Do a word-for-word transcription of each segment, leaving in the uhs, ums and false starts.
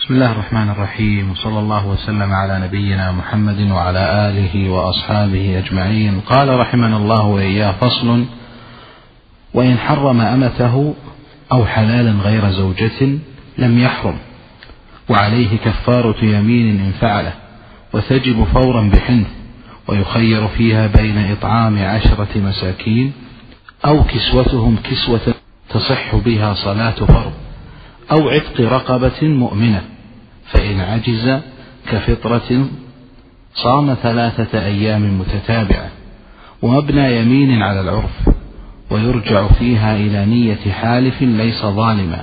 بسم الله الرحمن الرحيم، وصلى الله وسلم على نبينا محمد وعلى آله وأصحابه أجمعين. قال رحمنا الله وإياه: فصل: وإن حرم أمته أو حلالا غير زوجة لم يحرم، وعليه كفارة يمين إن فعله، وتجب فورا بحنث، ويخير فيها بين إطعام عشرة مساكين أو كسوتهم كسوة تصح بها صلاة فرض، أو عتق رقبة مؤمنة، فإن عجز كفطرة صام ثلاثة أيام متتابعة، ومبنى يمين على العرف، ويرجع فيها إلى نية حالف ليس ظالما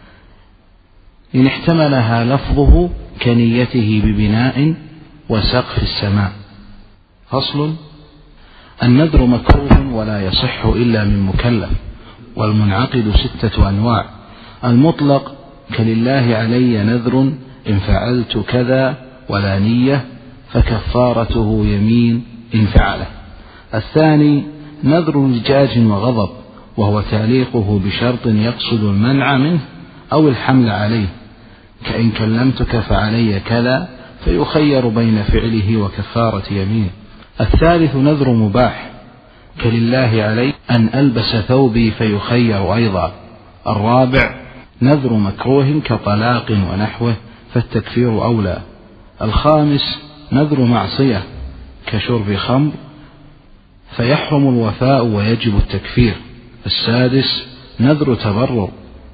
إن احتملها لفظه كنيته ببناء وسقف السماء. فصل: النذر مكروه ولا يصح إلا من مكلف، والمنعقد ستة أنواع: المطلق كلله علي نذر إن فعلت كذا ولا نية فكفارته يمين إن فعله. الثاني نذر لجاج وغضب، وهو تعليقه بشرط يقصد المنع منه أو الحمل عليه، كإن كلمتك فعلي كذا، فيخير بين فعله وكفارة يمين. الثالث نذر مباح كلله علي أن ألبس ثوبي، فيخير أيضا. الرابع نذر مكروه كطلاق ونحوه، فالتكفير أولى. الخامس نذر معصية كشرب خمر، فيحرم الوفاء ويجب التكفير. السادس نذر تبرر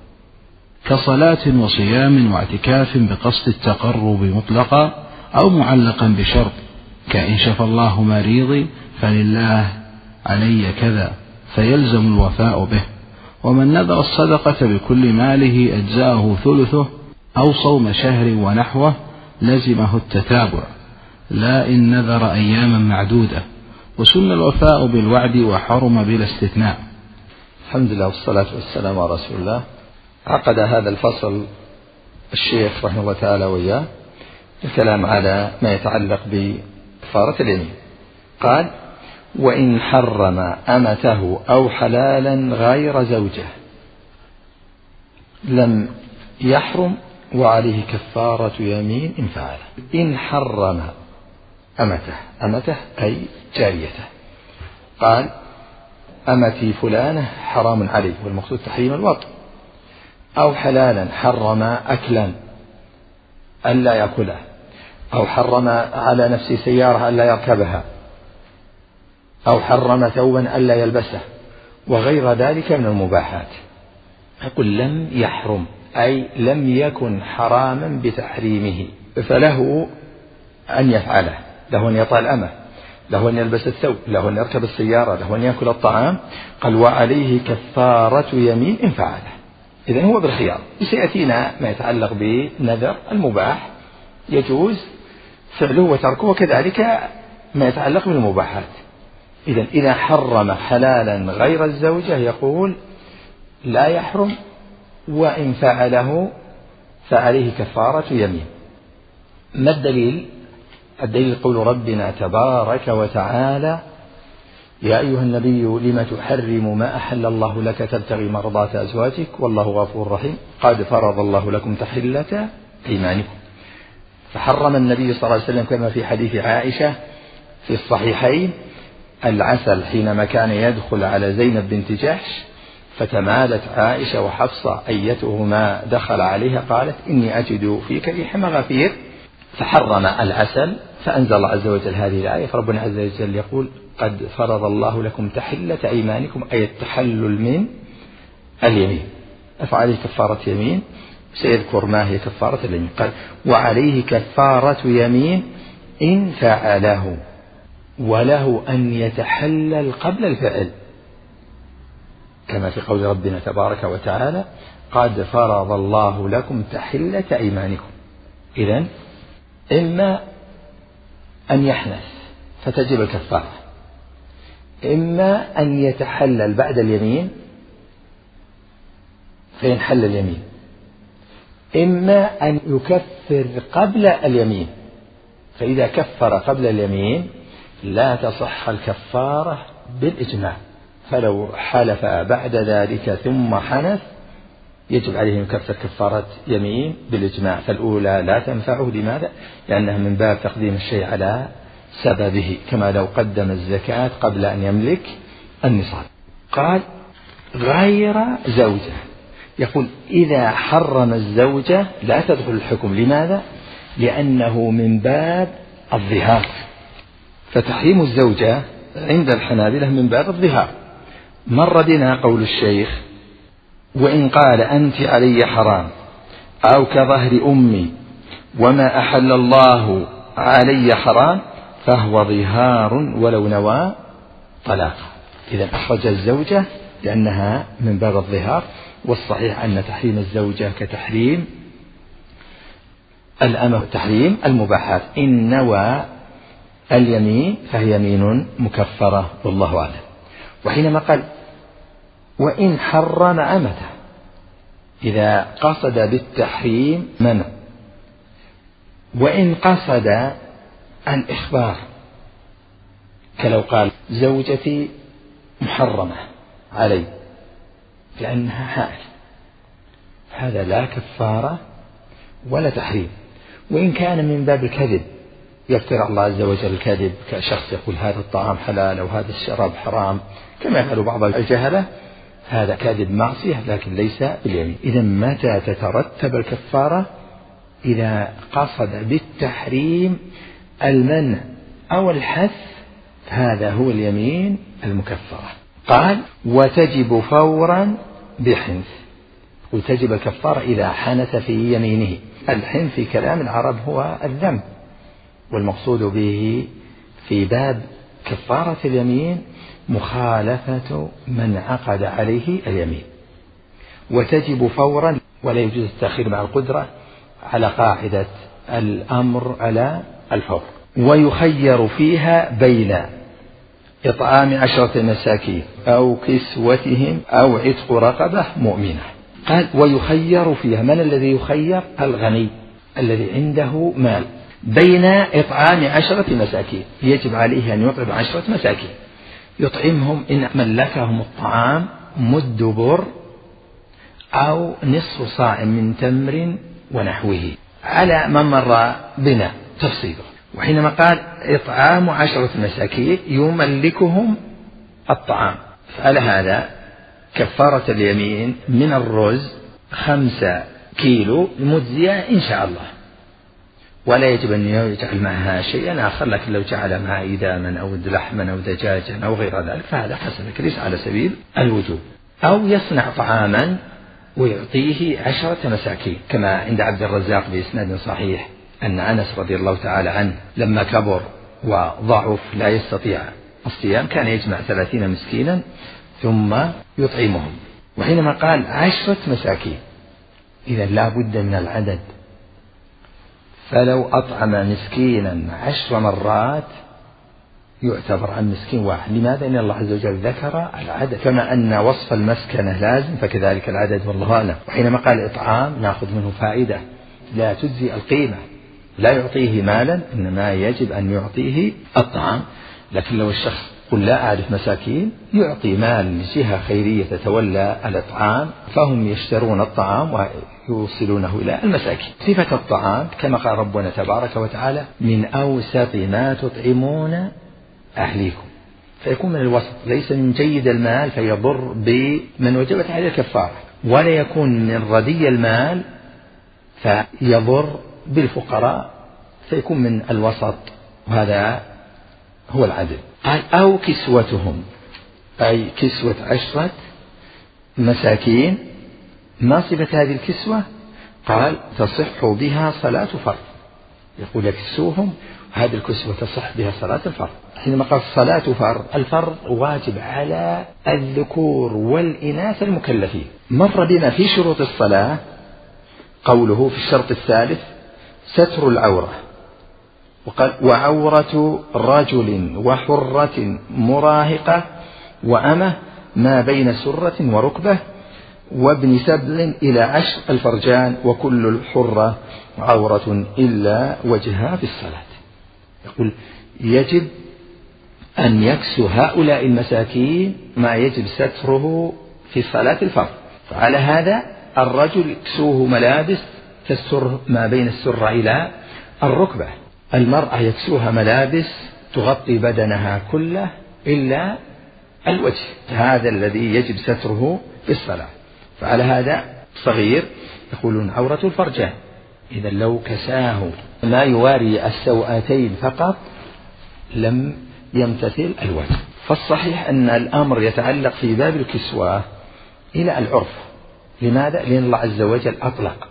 كصلاة وصيام واعتكاف بقصد التقرب مطلقا أو معلقا بشرط، كإن شفى الله مريضي فلله علي كذا، فيلزم الوفاء به. ومن نذر الصدقة بكل ماله أجزاءه ثلثه، أو صوم شهر ونحوه لزمه التتابع، لا إن نذر أياما معدودة. وسن الوفاء بالوعد وحرم بلا استثناء. الحمد لله والصلاة والسلام على رسول الله. عقد هذا الفصل الشيخ رحمه الله تعالى وإياه الكلام على ما يتعلق بكفارة اليمين. قال: وإن حرم أمته أو حلالا غير زوجه لم يحرم، وعليه كفارة يمين إن فعله. إن حرم أمته، أمته أي جاريته. قال: أمتي فلانة حرام عليه، والمقصود تحريم الوطء. أو حلالا حرم أكلا ألا يأكله، أو حرم على نفسه سيارة ألا يركبها، أو حرم ثوبا ألا يلبسه، وغير ذلك من المباحات. يقول لم يحرم أي لم يكن حراما بتحريمه، فله أن يفعله، له أن يطأ الأمة، له أن يلبس الثوب، له أن يركب السيارة، له أن يأكل الطعام. قال: وعليه كفارة يمين إن فعله. إذن هو بالخيار. سيأتينا ما يتعلق بنذر المباح يجوز فعله وتركه، وكذلك ما يتعلق بالمباحات. إذن إذا حرم حلالا غير الزوجة يقول لا يحرم، وإن فعله فعليه كفارة يمين. ما الدليل؟ الدليل قول ربنا تبارك وتعالى: يا أيها النبي لم تحرم ما أحل الله لك تبتغي مرضات أزواجك والله غفور رحيم، قد فرض الله لكم تحلة أيمانكم. فحرم النبي صلى الله عليه وسلم كما في حديث عائشة في الصحيحين العسل حينما كان يدخل على زينب بنت جحش، فتمالت عائشة وحفصة أيتهما دخل عليها قالت: إني أجد فيك ريح مغافير، فحرم العسل. فأنزل الله عز وجل هذه الآية، فربنا عز وجل يقول: قد فرض الله لكم تحلة أيمانكم، أي التحلل من اليمين. فعليه كفارة يمين، سيذكر ما هي كفارة اليمين. قال: وعليه كفارة يمين إن فعله، وله أن يتحلل قبل الفعل، كما في قول ربنا تبارك وتعالى: قد فرض الله لكم تحلة أيمانكم. إذن إما أن يحنث فتجب الكفارة، إما أن يتحلل بعد اليمين فينحل اليمين، إما أن يكفر قبل اليمين، فإذا كفر قبل اليمين لا تصح الكفارة بالإجماع، فلو حلف بعد ذلك ثم حنث يجب عليه أن يكفر كفارة يمين بالإجماع. فالأولى لا تنفعه. لماذا؟ لأنها من باب تقديم الشيء على سببه، كما لو قدم الزكاة قبل أن يملك النصاب. قال غير زوجة. يقول إذا حرم الزوجة لا تدخل الحكم. لماذا؟ لأنه من باب الظهار. فتحريم الزوجة عند الحنابلة من باب الظهار. مر بنا قول الشيخ: وإن قال أنت علي حرام أو كظهر أمي وما أحل الله علي حرام فهو ظهار ولو نوى طلاق. إذا أخرج الزوجة لأنها من باب الظهار. والصحيح أن تحريم الزوجة كتحريم الأمة تحريم المباحات. إن نوى اليمين فهي يمين مكفرة والله أعلم. وحينما قال وإن حرم أمته، إذا قصد بالتحريم منع، وإن قصد الإخبار كلو قال زوجتي محرمة علي لأنها حائل، هذا لا كفارة ولا تحريم. وإن كان من باب الكذب يفترى الله عز وجل الكذب، كشخص يقول هذا الطعام حلال أو هذا الشراب حرام كما يفعل بعض الجهلة، هذا كذب معصية لكن ليس باليمين. إذا متى تترتب الكفارة؟ إذا قصد بالتحريم المنع أو الحث، هذا هو اليمين المكفرة. قال وتجب فورا بحنث. وتجب الكفارة إذا حنث في يمينه. الحنث في كلام العرب هو الذنب، والمقصود به في باب كفارة اليمين مخالفة من عقد عليه اليمين. وتجب فورا ولا يجوز التأخير مع القدرة على قاعدة الأمر على الفور. ويخير فيها بين إطعام عشرة مساكين أو كسوتهم أو عتق رقبة مؤمنة. قال ويخير فيها. من الذي يخير؟ الغني الذي عنده مال، بين إطعام عشرة مساكين. يجب عليه أن يطعم عشرة مساكين، يطعمهم إن ملكهم الطعام مد بر أو نصف صاع من تمر ونحوه، على من مر بنا تفصيله. وحينما قال إطعام عشرة مساكين يملكهم الطعام، فعلى هذا كفارة اليمين من الرز خمسة كيلو مجزية إن شاء الله، ولا يجب أن يجعل معها شيئا آخر. لكن لو جعل معها إداما أو لحما أو دجاجا أو غير ذلك فهذا حسن، ليس على سبيل الوجوب. أو يصنع طعاما ويعطيه عشرة مساكين، كما عند عبد الرزاق بإسناد صحيح أن أنس رضي الله تعالى عنه لما كبر وضعف لا يستطيع الصيام كان يجمع ثلاثين مسكينا ثم يطعمهم. وحينما قال عشرة مساكين إذا لا بد من العدد، فلو أطعم مسكينا عشر مرات يعتبر عن مسكين واحد. لماذا؟ إن الله عز وجل ذكر العدد، كما أن وصف المسكنة لازم فكذلك العدد والله أعلم. وحينما قال إطعام نأخذ منه فائدة لا تجزي القيمة، لا يعطيه مالا إنما يجب أن يعطيه الطعام. لكن لو الشخص قل لا أعرف مساكين يعطي مال لجهة خيرية تتولى الإطعام فهم يشترون الطعام ويوصلونه إلى المساكين. صفة الطعام كما قال ربنا تبارك وتعالى من أوسط ما تطعمون أهليكم، فيكون من الوسط، ليس من جيد المال فيضر بمن وجبت عليه الكفارة، ولا يكون من ردي المال فيضر بالفقراء، فيكون من الوسط، وهذا هو العدل. قال أو كسوتهم أي كسوة عشرة مساكين. ما صفة هذه الكسوة؟ قال تصح بها صلاة فرض، يقول يكسوهم هذه الكسوة تصح بها صلاة الفرض. حينما قال صلاة فرض، الفرض واجب على الذكور والإناث المكلفين. مر بنا في شروط الصلاة قوله في الشرط الثالث ستر العورة، وقال وعورة رجل وحرة مراهقة وأمة ما بين سرة وركبة وابن سبل إلى عشر الفرجان وكل الحرة عورة إلا وجهها في الصلاة. يقول يجب أن يكسو هؤلاء المساكين ما يجب ستره في صلاة الفرض. فعلى هذا الرجل يكسوه ملابس تستر ما بين السرة إلى الركبة، المرأة يكسوها ملابس تغطي بدنها كله إلا الوجه، هذا الذي يجب ستره في الصلاة. فعلى هذا صغير يقولون عورة الفرجان، إذا لو كساه ما يواري السوأتين فقط لم يمتثل الوجه. فالصحيح أن الأمر يتعلق في باب الكسوة إلى العرف. لماذا؟ لأن الله عز وجل أطلق،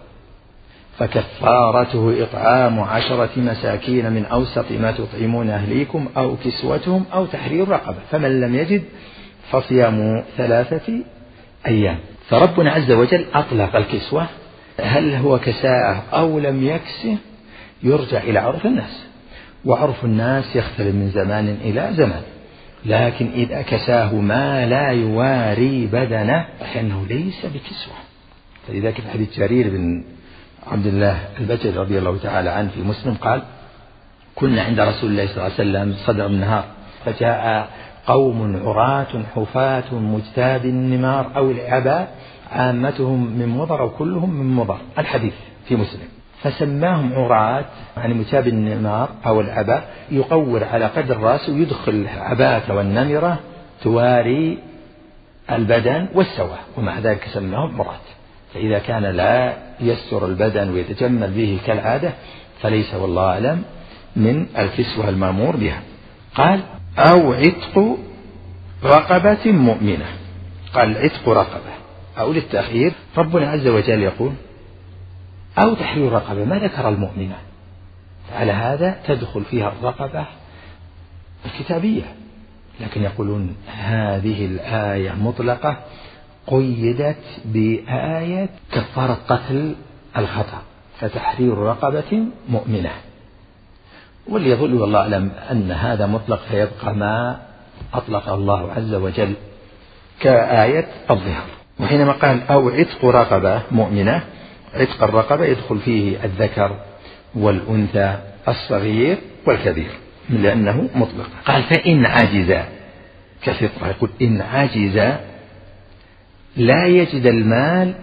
فكفارته إطعام عشرة مساكين من أوسط ما تطعمون أهليكم أو كسوتهم أو تحرير رقبة، فمن لم يجد فصيام ثلاثة أيام. فربنا عز وجل أطلق الكسوة، هل هو كساءه أو لم يكسه يرجع إلى عرف الناس، وعرف الناس يختلف من زمان إلى زمان. لكن إذا كساه ما لا يواري بدنه فإنه ليس بكسوة. فلذلك في حديث جرير بن عبد الله البجلي رضي الله تعالى عنه في مسلم قال: كنا عند رسول الله صلى الله عليه وسلم صدر النهار، فجاء قوم عراة حفاة مجتاب النمار أو العباء عامتهم من مضر أو كلهم من مضر، الحديث في مسلم. فسماهم عراة يعني مجتاب النمار أو العباء، يقور على قدر رأسه ويدخل العباءة والنمرة تواري البدن والسوى، ومع ذلك سماهم عراة. فإذا كان لا يستر البدن ويتجمل به كالعادة فليس والله أعلم من الكسوة المأمور بها. قال: أو عتق رقبة مؤمنة. قال عتق رقبة أو للتأخير، ربنا عز وجل يقول أو تحرير رقبة، ما ذكر المؤمنة، على هذا تدخل فيها الرقبة الكتابية. لكن يقولون هذه الآية مطلقة قيدت بآية كفارة قتل الخطأ، فتحرير رقبة مؤمنة. واللي يظل والله أعلم أن هذا مطلق، فيبقى ما أطلق الله عز وجل كآية الظهر. وحينما قال أو عتق رقبة مؤمنة، عتق الرقبة يدخل فيه الذكر والأنثى الصغير والكبير لأنه مطلق. قال فإن عجز كفطرة، يقول إن عجز لا يجد المال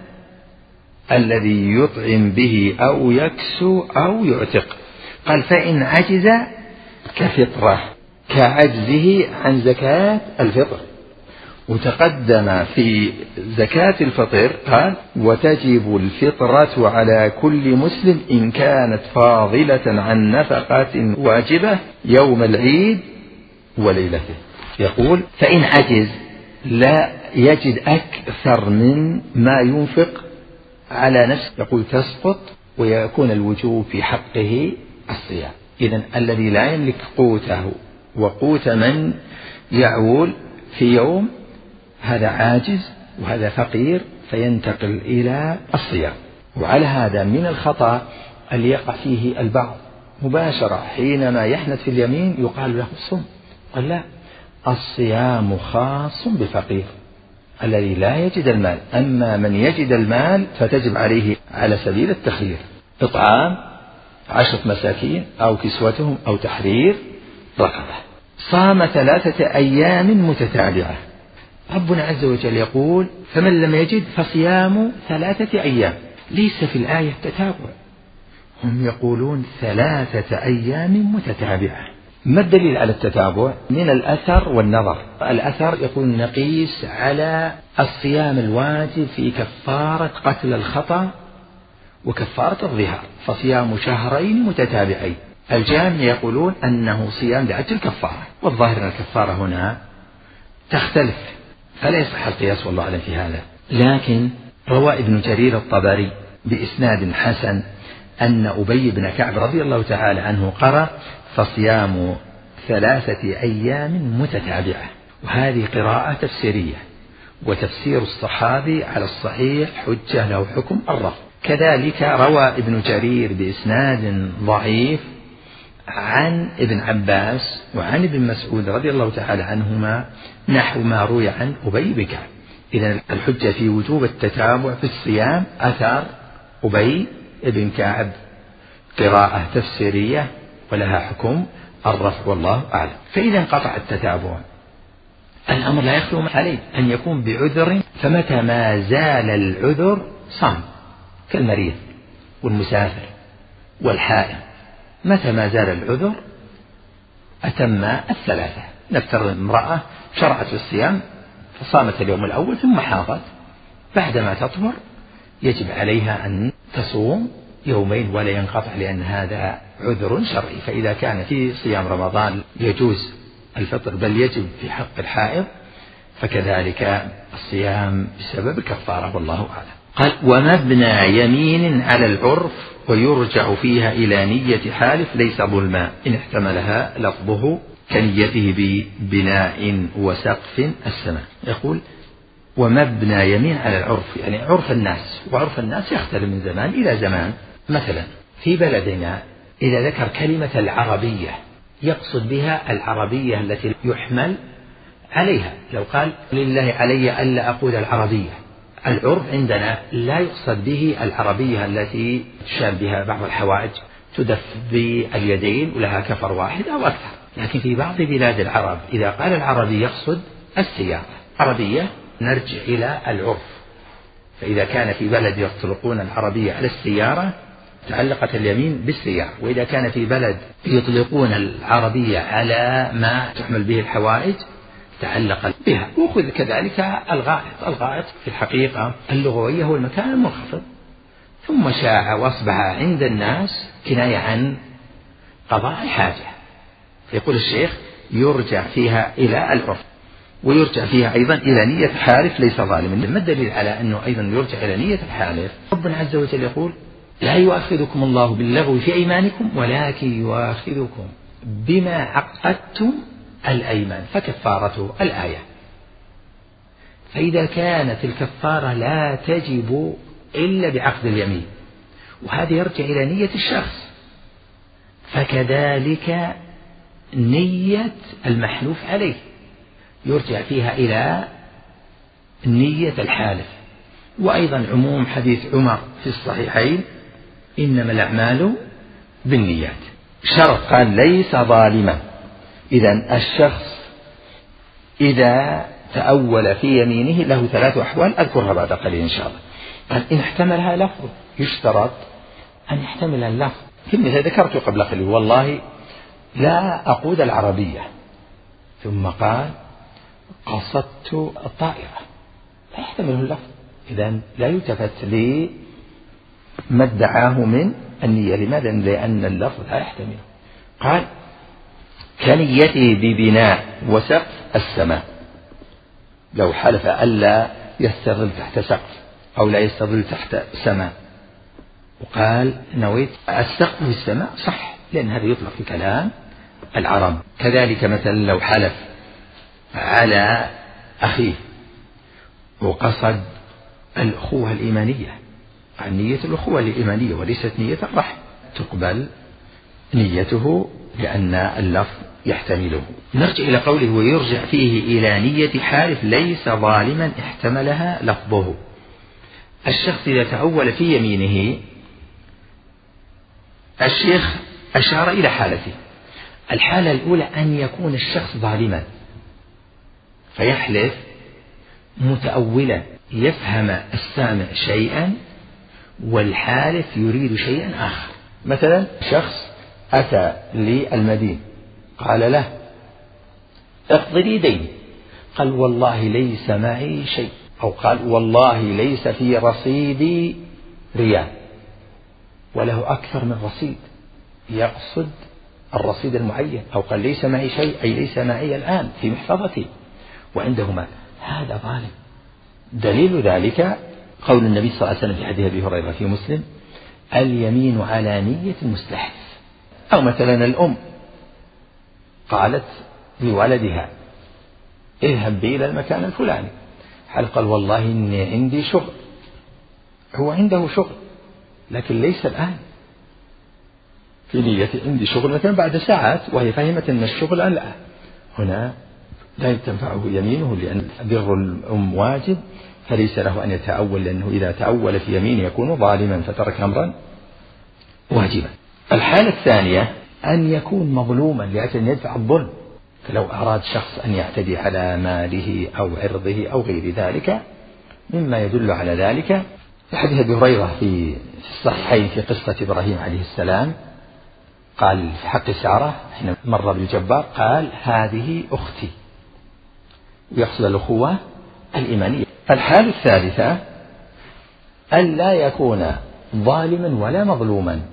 الذي يطعم به أو يكسو أو يعتق. قال فإن عجز كفطرة، كعجزه عن زكاة الفطر. وتقدم في زكاة الفطر قال وتجب الفطرة على كل مسلم إن كانت فاضلة عن نفقة واجبة يوم العيد وليلته. يقول فإن عجز لا يجد أكثر من ما ينفق على نفسه، يقول تسقط ويكون الوجوب في حقه الصيام. إذن الذي لا يملك قوته وقوت من يعول في يوم هذا عاجز وهذا فقير، فينتقل إلى الصيام. وعلى هذا من الخطأ اللي يقع فيه البعض مباشرة حينما يحنث في اليمين يقال له صم. قال لا، الصيام خاص بالفقير الذي لا يجد المال، أما من يجد المال فتجب عليه على سبيل التخيير إطعام عشرة مساكين أو كسوتهم أو تحرير رقبة. صام ثلاثة أيام متتابعة. ربنا عز وجل يقول فمن لم يجد فصيام ثلاثة أيام، ليس في الآية تتابع، هم يقولون ثلاثة أيام متتابعة. ما الدليل على التتابع؟ من الأثر والنظر. الأثر يقول نقيس على الصيام الواجب في كفارة قتل الخطأ وكفارة الظهار، فصيام شهرين متتابعين. الجامع يقولون أنه صيام لأجل الكفارة، والظاهر أن الكفارة هنا تختلف، فلا يصح القياس والله أعلم في هذا. لكن روى ابن جرير الطبري بإسناد حسن أن أبي بن كعب رضي الله تعالى عنه قرأ فصيام ثلاثة أيام متتابعة، وهذه قراءة تفسيرية، وتفسير الصحابي على الصحيح حجة له حكم الرفض. كذلك روى ابن جرير بإسناد ضعيف عن ابن عباس وعن ابن مسعود رضي الله تعالى عنهما نحو ما روي عن أبي بن كعب. إذن الحجة في وجوب التتابع في الصيام أثر أبي بن كعب، قراءة تفسيرية ولها حكم الرفع والله أعلم. فإذا انقطع التتابع الأمر لا يخلو عليه أن يكون بعذر، فمتى ما زال العذر صام كالمريض والمسافر والحائض، متى ما زال العذر أتم الثلاثة. نفترض امرأة شرعت في الصيام فصامت اليوم الأول ثم حاضت، بعدما تطهر يجب عليها أن تصوم يومين ولا ينقطع، لأن هذا عذر شرعي. فإذا كان في صيام رمضان يجوز الفطر بل يجب في حق الحائض، فكذلك الصيام بسبب كفارة، والله أعلم. قال: ومبنى يمين على العرف ويرجع فيها إلى نية حالف ليس ظلما إن احتملها لفظه كنيته ببناء وسقف السماء. يقول: ومبنى يمين على العرف، يعني عرف الناس، وعرف الناس يختلف من زمان إلى زمان. مثلا في بلدنا إذا ذكر كلمة العربية يقصد بها العربية التي يحمل عليها. لو قال: لله علي ألا أقول العربية، العرف عندنا لا يقصد به العربية التي تشار بها بعض الحوائج، تدف باليدين ولها كفر واحد أو أكثر. لكن في بعض بلاد العرب إذا قال العربي يقصد السيارة. عربية نرجع إلى العرف، فإذا كان في بلد يطلقون العربية على السيارة تعلقت اليمين بالسيارة، وإذا كان في بلد يطلقون العربية على ما تحمل به الحوائج تعلق بها. وخذ كذلك الغائط. الغائط في الحقيقة اللغوية هو المكان المنخفض، ثم شاع وأصبح عند الناس كناية عن قضاء الحاجة. يقول الشيخ: يرجع فيها إلى العرف ويرجع فيها أيضا إلى نية حالف ليس ظالما. ما الدليل على أنه أيضا يرجع إلى نية الحالف؟ ربنا عز وجل يقول: لا يؤاخذكم الله باللغو في أيمانكم ولكن يؤاخذكم بما عقدتم الأيمان فكفارته الآية. فإذا كانت الكفارة لا تجب إلا بعقد اليمين، وهذا يرجع إلى نية الشخص، فكذلك نية المحلوف عليه يرجع فيها إلى نية الحالف. وأيضا عموم حديث عمر في الصحيحين: إنما الأعمال بالنيات. شرط قال: ليس ظالما. إذن الشخص إذا تأول في يمينه له ثلاث أحوال أذكرها بعد قليل إن شاء الله. قال: إن احتملها لفظ، يشترط أن يحتمل اللفظ. ثم إذا ذكرت قبل قليل والله لا أقود العربية، ثم قال: قصدت الطائرة، لا يحتمله اللفظ. إذن لا يلتفت لما ادعاه من النية. لماذا؟ لأن اللفظ لا يحتمله. قال: كنيته ببناء وسقف السماء. لو حلف ألا يستظل تحت سقف أو لا يستظل تحت سماء وقال: نويت السقف في السماء، صح، لأن هذا يطلق في كلام العرب. كذلك مثلا لو حلف على أخيه وقصد الأخوة الإيمانية، عن نية الأخوة الإيمانية وليست نية الرحم، تقبل نيته لأن اللفظ يحتمله. نرجع إلى قوله: ويرجع فيه إلى نية حالف ليس ظالما احتملها لفظه. الشخص إذا تأول في يمينه، الشيخ أشار إلى حالته. الحالة الأولى أن يكون الشخص ظالما فيحلف متأولا، يفهم السامع شيئا والحالف يريد شيئا آخر. مثلا شخص أتى للمدين قال له: اقض لي ديني، قال: والله ليس معي شيء، أو قال: والله ليس في رصيدي ريال، وله أكثر من رصيد يقصد الرصيد المعين، أو قال: ليس معي شيء أي ليس معي الآن في محفظتي وعنده مال. هذا ظالم. دليل ذلك قول النبي صلى الله عليه وسلم في حديث أبي هريرة في مسلم: اليمين على نية المستحلف. أو مثلا الأم قالت لولدها: اذهب بي إلى المكان الفلاني، هل قال: والله إني عندي شغل، هو عنده شغل لكن ليس الآن، في نية عندي شغل مثلا بعد ساعات، وهي فهمت أن الشغل الآن. هنا لا تنفعه يمينه، لأن بر الأم واجب، فليس له أن يتأول، لأنه إذا تأول في يمينه يكون ظالما فترك أمرا واجبا. الحالة الثانية أن يكون مظلوما لأجل أن يدفع الظلم، فلو أراد شخص أن يعتدي على ماله أو عرضه أو غير ذلك مما يدل على ذلك، حديث أبي هريرة في الصحيحين في قصة إبراهيم عليه السلام قال في حق سارة حين مر بالجبار قال هذه أختي، ويقصد الأخوة الإيمانية. الحالة الثالثة ألا يكون ظالما ولا مظلوما،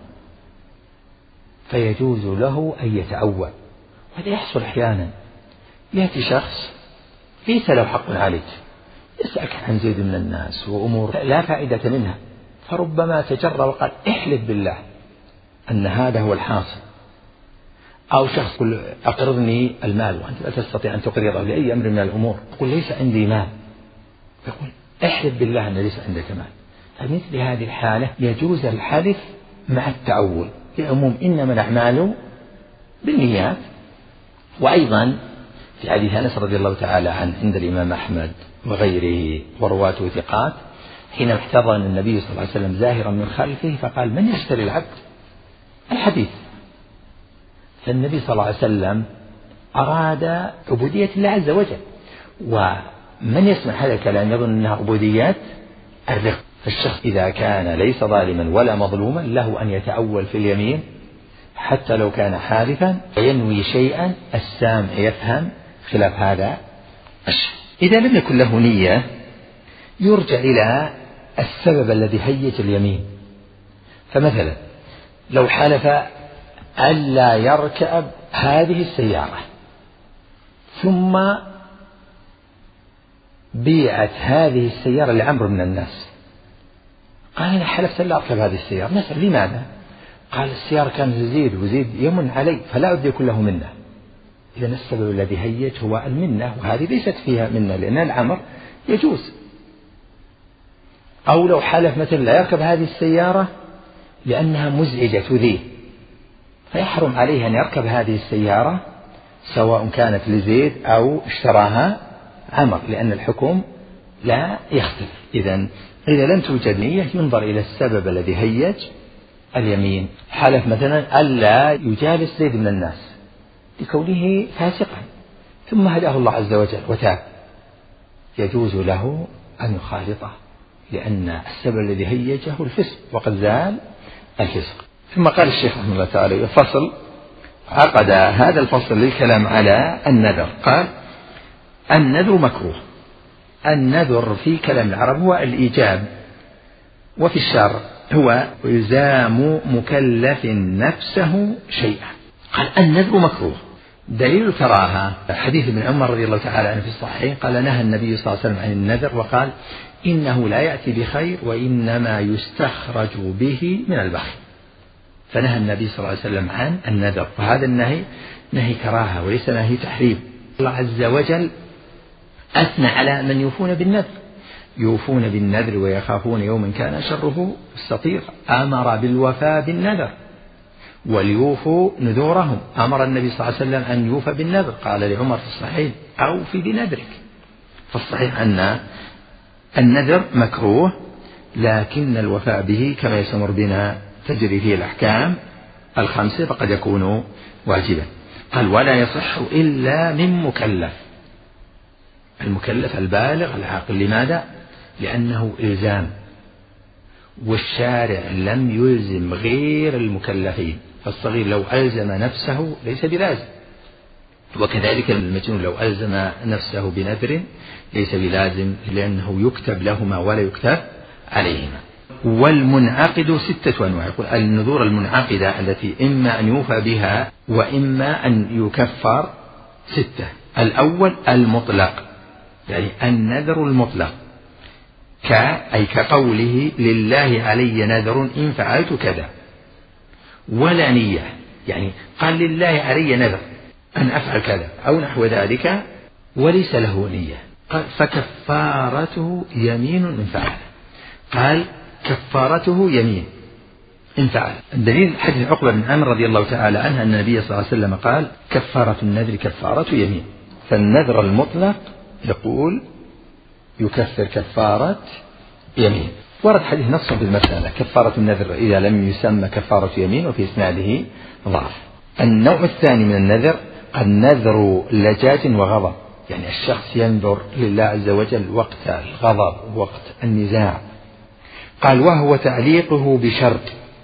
فيجوز له أن يتأول. وهذا يحصل أحيانا، يأتي شخص ليس له حق عليك، يسألك عن زيد من الناس وأمور لا فائدة منها، فربما تجرأ وقال احلف بالله أن هذا هو الحاصل. أو شخص يقول أقرضني المال وأنت لا تستطيع أن تقرضه لأي أمر من الأمور، يقول ليس عندي مال، يقول احلف بالله أن ليس عندك مال. فمثل هذه الحالة يجوز الحلف مع التأول لعموم إنما الأعمال بالنيات. وأيضا في حديث أنس رضي الله تعالى عنه عند الإمام أحمد وغيره ورواته ثقات، حين احتضن النبي صلى الله عليه وسلم زاهرا من خلفه فقال من يشتري العبد؟ الحديث. فالنبي صلى الله عليه وسلم أراد عبودية الله عز وجل، ومن يسمع هذا الكلام يظن أنها عبوديات الرق. فالشخص إذا كان ليس ظالما ولا مظلوما له أن يتأول في اليمين حتى لو كان حالفا وينوي شيئا السامع يفهم خلاف هذا الشيء. إذا لم يكن له نية يرجع إلى السبب الذي هيج اليمين. فمثلا لو حلف ألا يركب هذه السيارة ثم بيعت هذه السيارة لعمرو من الناس، قال أنا حلفت ألا أركب هذه السيارة، نسأل لماذا؟ قال السيارة كانت تزيد وزيد يمن علي فلا أد يكون له منه. إذا السبب الذي هيج هو المنة، وهذه ليست فيها منة لأن العمر يجوز. أو لو حلف مثلا لا يركب هذه السيارة لأنها مزعجة تؤذيه، فيحرم عليه أن يركب هذه السيارة سواء كانت لزيد أو اشتراها عمر، لأن الحكم لا يختلف. إذن إذا لم توجد نية ينظر إلى السبب الذي هيج اليمين. حلف مثلا ألا يجالس زيد من الناس لكونه فاسقا ثم هداه الله عز وجل وتاب، يجوز له أن يخالطه لأن السبب الذي هيجه الفسق وقد زال الفسق. ثم قال الشيخ رحمه الله تعالى فصل، عقد هذا الفصل للكلام على النذر. قال النذر مكروه. النذر في كلام العرب هو الإيجاب، وفي الشرع هو إلزام مكلف نفسه شيئا. قال النذر مكروه. دليل الكراهة حديث ابن عمر رضي الله تعالى عنه في الصحيحين قال نهى النبي صلى الله عليه وسلم عن النذر وقال إنه لا يأتي بخير وإنما يستخرج به من البخل. فنهى النبي صلى الله عليه وسلم عن النذر، وهذا النهي نهي كراهة وليس نهي تحريم. الله عز وجل أثنى على من يوفون بالنذر، يوفون بالنذر ويخافون يوما كان شره مستطيرا. أمر بالوفاء بالنذر وليوفوا نذورهم. أمر النبي صلى الله عليه وسلم أن يوفى بالنذر، قال لعمر في الصحيح أوف بنذرك. فالصحيح أن النذر مكروه، لكن الوفاء به كما يستمر بنا تجري فيه الأحكام الخمسة فقد يكون واجبا. قال ولا يصح إلا من مكلف. المكلف البالغ العاقل. لماذا؟ لأنه إلزام، والشارع لم يلزم غير المكلفين، فالصغير لو ألزم نفسه ليس بلازم، وكذلك المجنون لو ألزم نفسه بنذر ليس بلازم، لأنه يكتب لهما ولا يكتب عليهما. والمنعقد ستة أنواع. يقول النذور المنعقدة التي إما أن يوفى بها وإما أن يكفر ستة. الأول المطلق، يعني النذر المطلق، ك أي كقوله لله علي نذر إن فعلت كذا، ولا نية، يعني قال لله علي نذر أن أفعل كذا أو نحو ذلك وليس له نية. قال فكفارته يمين إن فعل. قال كفارته يمين إن فعل. الدليل حديث عقبة بن عامر رضي الله تعالى عنه أن النبي صلى الله عليه وسلم قال كفارة النذر كفارة يمين. فالنذر المطلق يقول يكفر كفارة يمين. ورد حديث نص في المسألة كفارة النذر إذا لم يسمى كفارة يمين، وفي إسناده ضعف. النوع الثاني من النذر النذر لجاج وغضب، يعني الشخص ينذر لله عز وجل وقت الغضب وقت النزاع، قال وهو تعليقه بشرط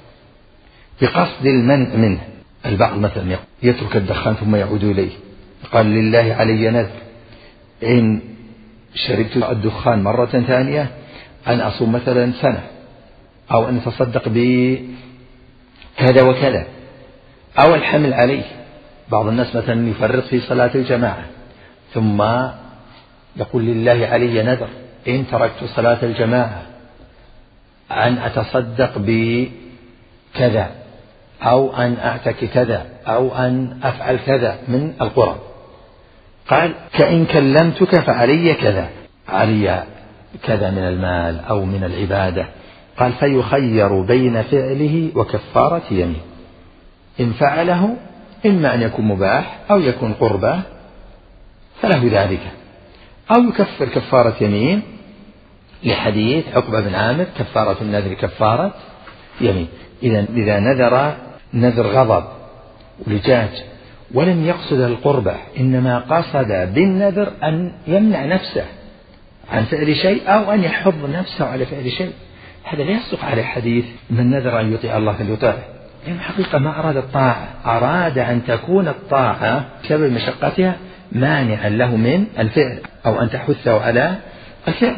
بقصد المنع منه. البعض مثلا يترك الدخان ثم يعود إليه، قال لله علي نذر إن شربت الدخان مرة ثانية أن أصوم مثلا سنة، أو أن أتصدق بكذا وكذا، أو الحمل عليه. بعض الناس مثلا يفرط في صلاة الجماعة ثم يقول لله علي نذر إن تركت صلاة الجماعة أن أتصدق بكذا، أو أن أعتك كذا، أو أن أفعل كذا من القرب. قال كإن كلمتك فعلي كذا، علي كذا من المال أو من العبادة. قال فيخير بين فعله وكفارة يمين. إن فعله إما أن يكون مباح أو يكون قربة فله ذلك، أو يكفر كفارة يمين لحديث عقبة بن عامر كفارة النذر كفارة يمين. إذا إذا نذر نذر غضب ولجاج ولم يقصد القربة، إنما قصد بالنذر أن يمنع نفسه عن فعل شيء أو أن يحض نفسه على فعل شيء، هذا لا يصدق على حديث من نذر أن يطيع الله فليطيعه، لأن حقيقة ما أراد الطاعة، أراد أن تكون الطاعة بسبب مشقتها مانعا له من الفعل أو أن تحثه على الفعل،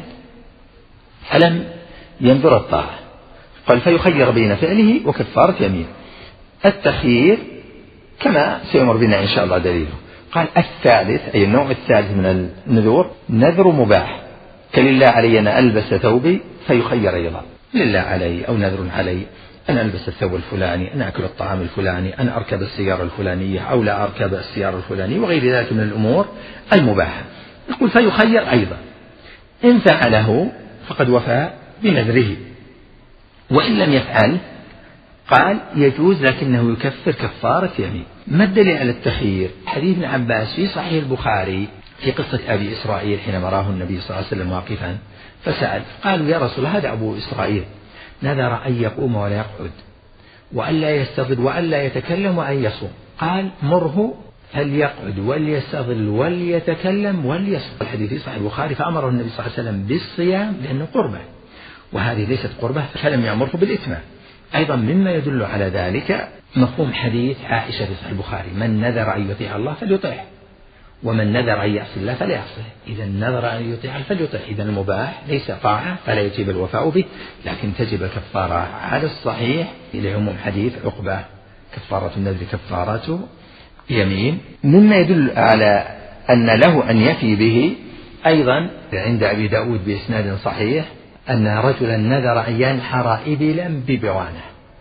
فلم ينذر الطاعة. قال فيخير بين فعله وكفارة يمين. التخيير كما سيمر بنا إن شاء الله دليله. قال الثالث أي النوع الثالث من النذور نذر مباح، كلله علي أن ألبس ثوبي فيخير أيضا، لله علي أو نذر علي أن ألبس الثوب الفلاني، أن أكل الطعام الفلاني، أن أركب السيارة الفلانية أو لا أركب السيارة الفلانية وغير ذلك من الأمور المباحة. يقول فيخير أيضا، إن فعله فقد وفى بنذره، وإن لم يفعل قال يجوز لكنه يكفر كفارة يمين. ما الدليل على التخيير؟ حديث ابن عباس في صحيح البخاري في قصة أبي إسرائيل حينما راه النبي صلى الله عليه وسلم واقفا فسأل، قالوا يا رسول الله هذا أبو إسرائيل نذر أن يقوم ولا يقعد وألا يستظل وألا يتكلم وأن يصوم، قال مره فليقعد وليستظل وليتكلم وليصوم. الحديث في صحيح البخاري فأمره النبي صلى الله عليه وسلم بالصيام لأنه قربة، وهذه ليست قربة فلم يأمره بالإتمام. أيضا مما يدل على ذلك مفهوم حديث عائشة في صحيح البخاري من نذر أن يطيع الله فليطيعه ومن نذر أن يعصي الله فلا يعصيه. إذا نذر أن يطيع فليطيع، إذا المباح ليس طاعة فلا يجب الوفاء به، لكن تجب الكفارة على الصحيح لعموم حديث عقبة كفارة النذر كفارة يمين. مما يدل على أن له أن يفي به أيضا عند أبي داود بإسناد صحيح أن رجلا نذر أن ينحر إبلا ببوانة،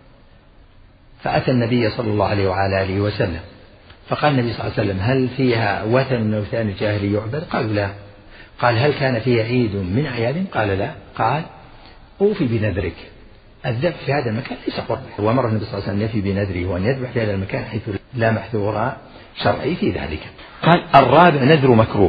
فأتى النبي صلى الله عليه وعلى آله وسلم فقال النبي صلى الله عليه وسلم هل فيها وثن من أوثان الجاهلية يعبد؟ قالوا لا. قال هل كان فيها عيد من أعياد؟ قال لا. قال أوفي بنذرك، الذبح في هذا المكان ليس قربة، وأمر النبي صلى الله عليه وسلم يفي بنذره وأن يذبح في هذا المكان حيث لا محذور شرعي في ذلك. قال الرابع نذر مكروه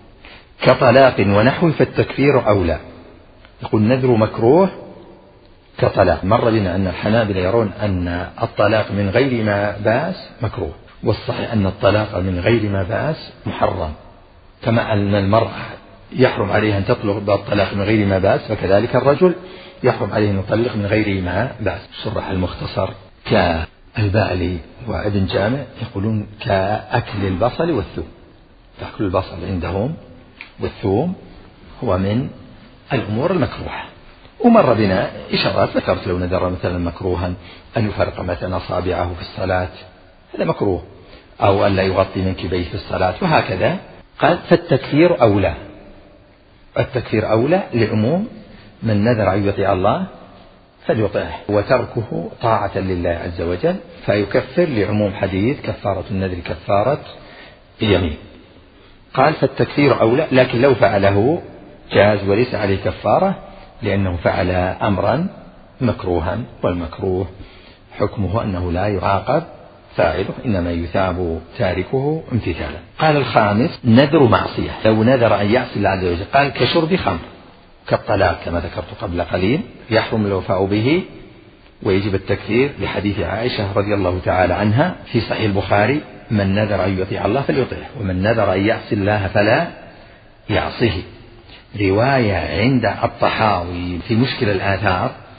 كطلاق ونحو فالتكفير أولى. يقول نذر مكروه كطلاق. مر بنا أن الحنابلة يرون أن الطلاق من غير ما بأس مكروه، والصحيح أن الطلاق من غير ما بأس محرم، كما أن المرأة يحرم عليها أن تطلق بالطلاق من غير ما بأس فكذلك الرجل يحرم عليه أن يطلق من غير ما بأس. شرح المختصر كالبالي وابن جامع يقولون كأكل البصل والثوم، تأكل البصل عندهم والثوم هو من الأمور المكروهة. ومر بنا إشارات ذكرت لو نذر مثلا مكروها أن يفرق مثلا أصابعه في الصلاة هذا مكروه، أو أن لا يغطي منكبيه في الصلاة وهكذا. قال فالتكفير أولى، التكفير أولى لعموم من نذر أن يطيع الله فليطيعه وتركه طاعة لله عز وجل فيكفر لعموم حديث كفارة النذر كفارة يمين. قال فالتكفير أولى، لكن لو فعله جاز وليس عليه كفارة لأنه فعل أمرا مكروها، والمكروه حكمه أنه لا يعاقب فاعله إنما يثاب تاركه امتثالا. قال الخامس نذر معصية، لو نذر أن يعصي الله عز وجل قال كشرب خمر كالطلاق كما ذكرت قبل قليل يحرم الوفاء به ويجب التكفير لحديث عائشة رضي الله تعالى عنها في صحيح البخاري من نذر أن يطيع الله فليطيعه ومن نذر أن يعصي الله فلا يعصيه. رواية عند الطحاوي في مشكل الآثار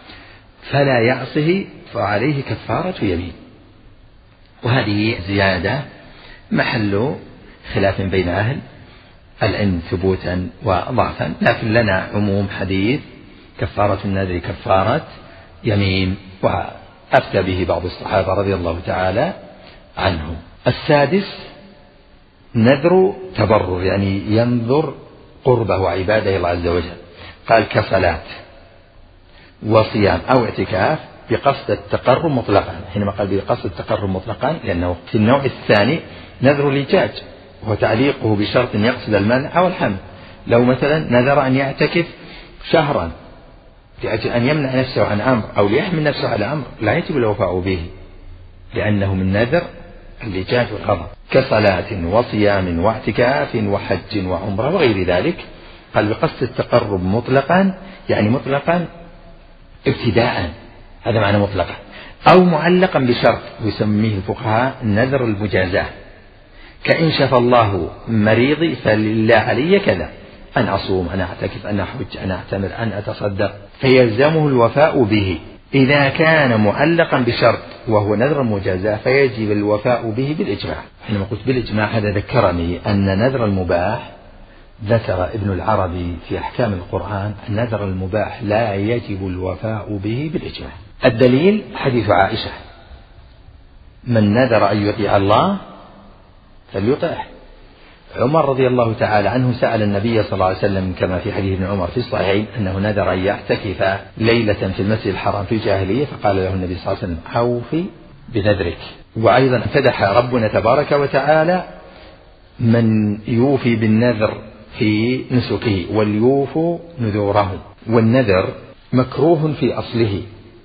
فلا يعصه فعليه كفارة يمين. وهذه زيادة محل خلاف بين أهل العلم ثبوتا وضعفا، لكن لنا عموم حديث كفارة النذر كفارة يمين، وأفتى به بعض الصحابة رضي الله تعالى عنهم. السادس نذر تبرر، يعني ينذر قربه وعباده الله عز وجل. قال كصلاة وصيام أو اعتكاف بقصد التقرب مطلقا. حينما قال بقصد التقرب مطلقا لأنه في النوع الثاني نذر الإيجاج وتعليقه بشرط يقصد المنع أو الحمل. لو مثلا نذر أن يعتكف شهرا لأجل أن يمنع نفسه عن أمر أو ليحمل نفسه على أمر لا يجب الوفاء به، لأنه من نذر الإيجاج والقضاء، كصلاة وصيام واعتكاف وحج وعمرة وغير ذلك. قال بقصد التقرب مطلقا، يعني مطلقا ابتداء، هذا معنى مطلقا، أو معلقا بشرط يسميه الفقهاء نذر المجازاة، كإن شفى الله مريضي فلله علي كذا، أن أصوم، أن أعتكف، أن أحج، أن أعتمر، أن أتصدق، فيلزمه الوفاء به. إذا كان معلقا بشرط وهو نذر المجازاة فيجب الوفاء به بالإجماع. حينما قلت بالإجماع هذا ذكرني أن نذر المباح ذكر ابن العربي في أحكام القرآن النذر المباح لا يجب الوفاء به بالإجماع. الدليل حديث عائشة: من نذر أن يطيع الله فليطعه. عمر رضي الله تعالى عنه سأل النبي صلى الله عليه وسلم كما في حديث ابن عمر في الصحيحين أنه نذر أن يعتكف ليلة في المسجد الحرام في الجاهلية، فقال له النبي صلى الله عليه وسلم: أوفي بنذرك. وأيضا فدح ربنا تبارك وتعالى من يوفي بالنذر في نسكه وليوفوا نذورهم. والنذر مكروه في أصله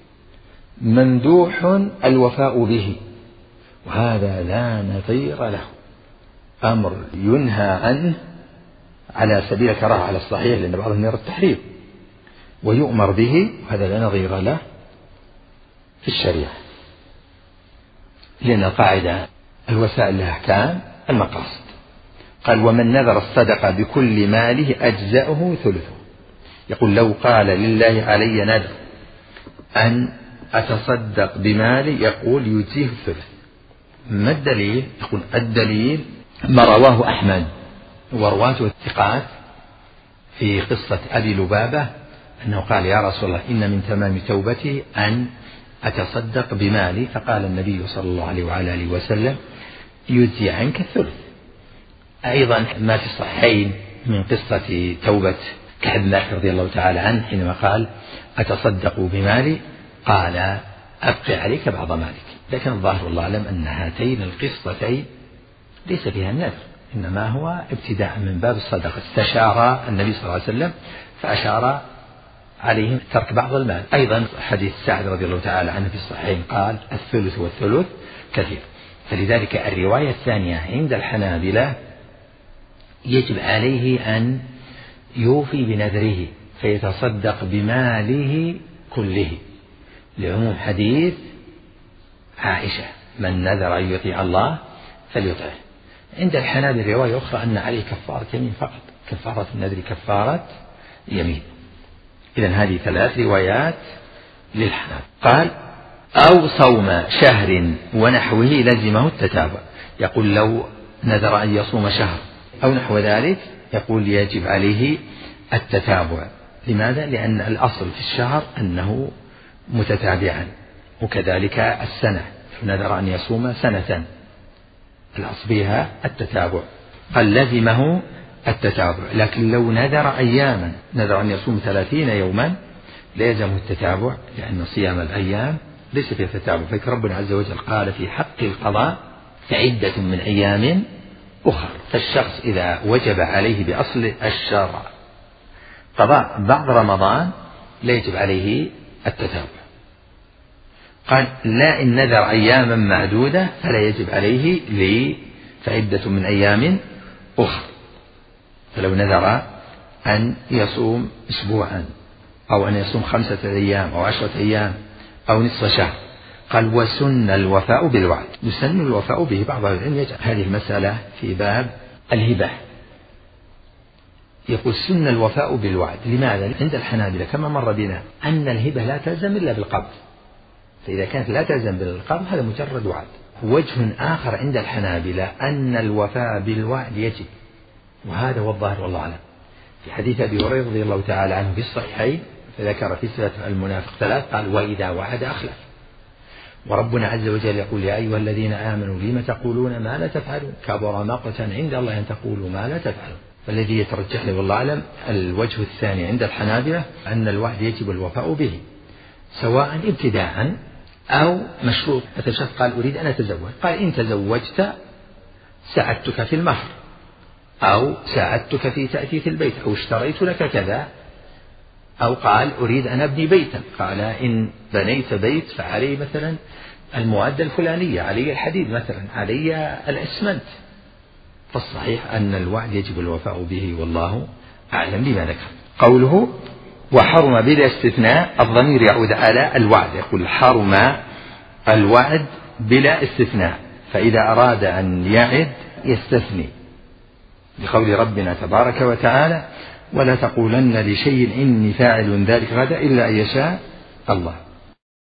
مندوح الوفاء به، وهذا لا نظير له، أمر ينهى عنه على سبيل الكراهة على الصحيح، لأن بعضهم يرى التحريم، ويؤمر به، وهذا لا نظير له في الشريعة، لأن القاعدة الوسائل لها أحكام المقاصد. قال: ومن نذر الصدقة بكل ماله أجزأه ثلثه. يقول: لو قال لله علي نذر أن أتصدق بمالي، يقول يجزيه الثلث. ما الدليل؟ يقول: الدليل ما رواه أحمد ورواته الثقات في قصة أبي لبابة أنه قال: يا رسول الله، إن من تمام توبتي أن أتصدق بمالي، فقال النبي صلى الله عليه وعلى آله وسلم: يجزي عنك الثلث. أيضا ما في الصحيحين من قصة توبة كعب بن مالك رضي الله تعالى عنه حينما قال: أتصدق بمالي، قال: أبقي عليك بعض مالك. لكن الظاهر والله أعلم أن هاتين القصتين ليس فيها النذر، إنما هو ابتداء من باب الصدقة. استشار النبي صلى الله عليه وسلم فأشار عليهم ترك بعض المال. أيضا حديث سعد رضي الله تعالى عنه في الصحيحين قال: الثلث والثلث كثير. فلذلك الرواية الثانية عند الحنابلة يجب عليه أن يوفي بنذره فيتصدق بماله كله، لعموم حديث عائشة: من نذر أن يطيع الله فليطعه. عند الحنابلة رواية أخرى أن عليه كفارة يمين فقط، كفارة النذر كفارة يمين. إذن هذه ثلاث روايات للحنابلة. قال: أو صوم شهر ونحوه لزمه التتابع. يقول: لو نذر أن يصوم شهر أو نحو ذلك، يقول يجب عليه التتابع. لماذا؟ لأن الأصل في الشهر أنه متتابعا، وكذلك السنة، لو نذر أن يصوم سنة الأصل بها التتابع، قال لزمه التتابع. لكن لو نذر أياما، نذر أن يصوم ثلاثين يوما، ليزمه التتابع، لأن صيام الأيام ليس فيها تتابع. فإن ربنا عز وجل قال في حق القضاء: فعدة من أيام أخر. فالشخص إذا وجب عليه بأصل الشرع قضاء بعد رمضان لا يجب عليه التتابع. قال: لا إن نذر أياما معدودة فلا يجب عليه لي فعدة من أيام أخر. فلو نذر أن يصوم أسبوعا أو أن يصوم خمسة أيام أو عشرة أيام أو نصف شهر، قال: وسن الوفاء بالوعد. يسن الوفاء به. بعض العلم يجعل هذه المسألة في باب الهبة. يقول سن الوفاء بالوعد. لماذا؟ عند الحنابلة كما مر بنا أن الهبة لا تلزم إلا بالقبض، فإذا كانت لا تلزم بالقبض هذا مجرد وعد. وجه آخر عند الحنابلة أن الوفاء بالوعد يجب، وهذا هو الظاهر والله أعلم. في حديث أبي هريرة رضي الله تعالى عنه في الصحيحين فذكر في صفة المنافق ثلاث، قال وإذا وعد أخلف. وربنا عز وجل يقول يا أيها الذين آمنوا لم تقولون ما لا تفعلون كبر مقتا عند الله أن تقولوا ما لا تفعلون. فالذي يترجح لي والله أعلم الوجه الثاني عند الحنابلة أن الوعد يجب الوفاء به سواء ابتداء أو مشروط. مثل شخص قال أريد أن أتزوج، قال إن تزوجت ساعدتك في المهر أو ساعدتك في تأثيث البيت أو اشتريت لك كذا، أو قال أريد أن أبني بيتا، قال إن بنيت بيت فعلي مثلا المعدة الفلانية، علي الحديد مثلا، علي الأسمنت. فالصحيح أن الوعد يجب الوفاء به والله أعلم بما ذكر. قوله وحرم بلا استثناء الضمير يعود على الوعد، يقول حرم الوعد بلا استثناء، فإذا أراد أن يعد يستثني لقول ربنا تبارك وتعالى ولا تقولن لشيء إني فاعل ذلك غدا إلا أن يشاء الله.